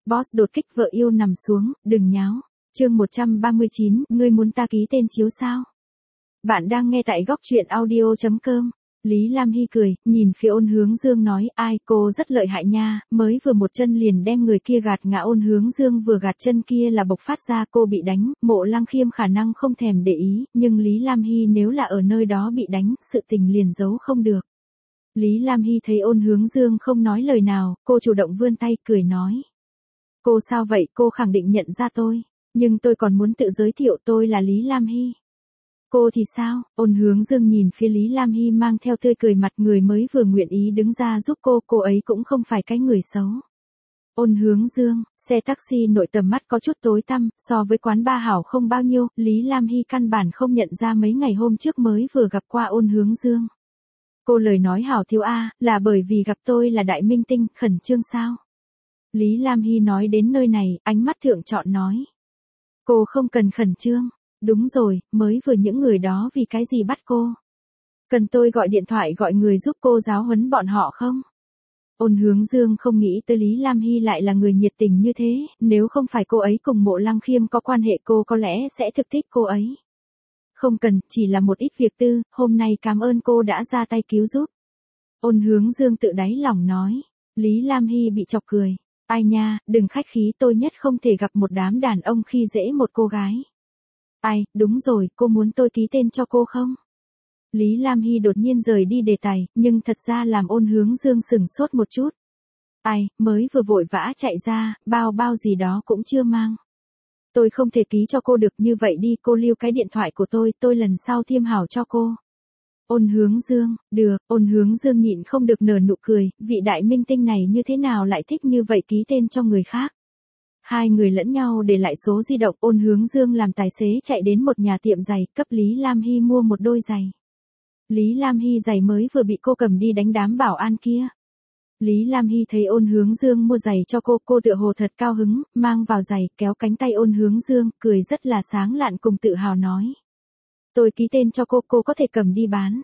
Boss đột kích vợ yêu nằm xuống, đừng nháo. Chương 139, ngươi muốn ta ký tên chiếu sao? Bạn đang nghe tại góc truyện audio.com. Lý Lam Hy cười, nhìn phía Ôn Hướng Dương nói, ai, cô rất lợi hại nha, mới vừa một chân liền đem người kia gạt ngã. Ôn Hướng Dương vừa gạt chân kia là bộc phát ra cô bị đánh, Mộ Lăng Khiêm khả năng không thèm để ý, nhưng Lý Lam Hy nếu là ở nơi đó bị đánh, sự tình liền giấu không được. Lý Lam Hy thấy Ôn Hướng Dương không nói lời nào, cô chủ động vươn tay, cười nói. Cô sao vậy, cô khẳng định nhận ra tôi, nhưng tôi còn muốn tự giới thiệu tôi là Lý Lam Hy. Cô thì sao? Ôn Hướng Dương nhìn phía Lý Lam Hy mang theo tươi cười mặt người mới vừa nguyện ý đứng ra giúp cô ấy cũng không phải cái người xấu. Ôn Hướng Dương, xe taxi nội tầm mắt có chút tối tăm, so với quán ba hảo không bao nhiêu, Lý Lam Hy căn bản không nhận ra mấy ngày hôm trước mới vừa gặp qua Ôn Hướng Dương. Cô lời nói hảo thiếu A, là bởi vì gặp tôi là đại minh tinh, khẩn trương sao? Lý Lam Hy nói đến nơi này, ánh mắt thượng chọn nói. Cô không cần khẩn trương. Đúng rồi, mới vừa những người đó vì cái gì bắt cô? Cần tôi gọi điện thoại gọi người giúp cô giáo huấn bọn họ không? Ôn Hướng Dương không nghĩ tới Lý Lam Hy lại là người nhiệt tình như thế, nếu không phải cô ấy cùng Mộ Lăng Khiêm có quan hệ cô có lẽ sẽ thực thích cô ấy. Không cần, chỉ là một ít việc tư, hôm nay cảm ơn cô đã ra tay cứu giúp. Ôn Hướng Dương tự đáy lòng nói. Lý Lam Hy bị chọc cười. Ai nha, đừng khách khí, tôi nhất không thể gặp một đám đàn ông khi dễ một cô gái. Ai, đúng rồi, cô muốn tôi ký tên cho cô không? Lý Lam Hy đột nhiên rời đi đề tài, nhưng thật ra làm Ôn Hướng Dương sửng sốt một chút. Ai, mới vừa vội vã chạy ra, bao gì đó cũng chưa mang. Tôi không thể ký cho cô được, như vậy đi, cô lưu cái điện thoại của tôi lần sau thiêm hảo cho cô. Ôn Hướng Dương, được. Ôn Hướng Dương nhịn không được nở nụ cười, vị đại minh tinh này như thế nào lại thích như vậy ký tên cho người khác. Hai người lẫn nhau để lại số di động. Ôn Hướng Dương làm tài xế chạy đến một nhà tiệm giày, cấp Lý Lam Hy mua một đôi giày. Lý Lam Hy giày mới vừa bị cô cầm đi đánh đám bảo an kia. Lý Lam Hy thấy Ôn Hướng Dương mua giày cho cô tựa hồ thật cao hứng, mang vào giày, kéo cánh tay Ôn Hướng Dương, cười rất là sáng lạn cùng tự hào nói. Tôi ký tên cho cô có thể cầm đi bán.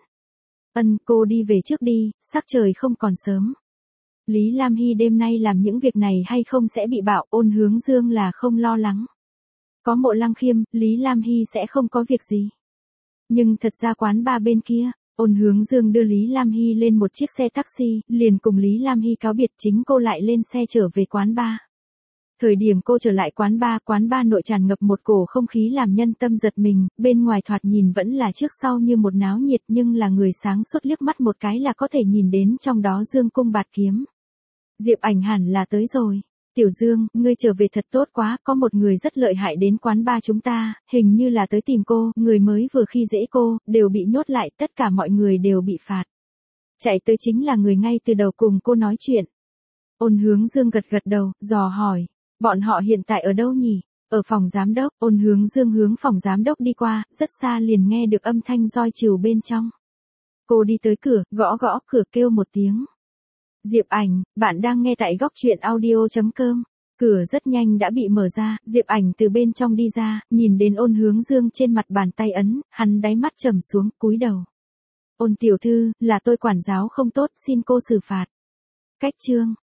Cô đi về trước đi, sắc trời không còn sớm. Lý Lam Hy đêm nay làm những việc này hay không sẽ bị bạo, Ôn Hướng Dương là không lo lắng. Có Mộ Lăng Khiêm, Lý Lam Hy sẽ không có việc gì. Nhưng thật ra quán ba bên kia, Ôn Hướng Dương đưa Lý Lam Hy lên một chiếc xe taxi, liền cùng Lý Lam Hy cáo biệt, chính cô lại lên xe trở về quán ba. Thời điểm cô trở lại quán ba nội tràn ngập một cổ không khí làm nhân tâm giật mình, bên ngoài thoạt nhìn vẫn là trước sau như một náo nhiệt, nhưng là người sáng suốt liếc mắt một cái là có thể nhìn đến trong đó dương cung bạt kiếm. Diệp Ảnh hẳn là tới rồi. Tiểu Dương, ngươi trở về thật tốt quá, có một người rất lợi hại đến quán ba chúng ta, hình như là tới tìm cô, người mới vừa khi dễ cô, đều bị nhốt lại, tất cả mọi người đều bị phạt. Chạy tới chính là người ngay từ đầu cùng cô nói chuyện. Ôn Hướng Dương gật đầu, dò hỏi, bọn họ hiện tại ở đâu nhỉ? Ở phòng giám đốc. Ôn Hướng Dương hướng phòng giám đốc đi qua, rất xa liền nghe được âm thanh roi trìu bên trong. Cô đi tới cửa, gõ cửa kêu một tiếng. Diệp Ảnh, bạn đang nghe tại góc truyện audio.com. Cửa rất nhanh đã bị mở ra, Diệp Ảnh từ bên trong đi ra, nhìn đến Ôn Hướng Dương trên mặt bàn tay ấn, hắn đáy mắt trầm xuống, cúi đầu. Ôn tiểu thư, là tôi quản giáo không tốt, xin cô xử phạt. Cách chương.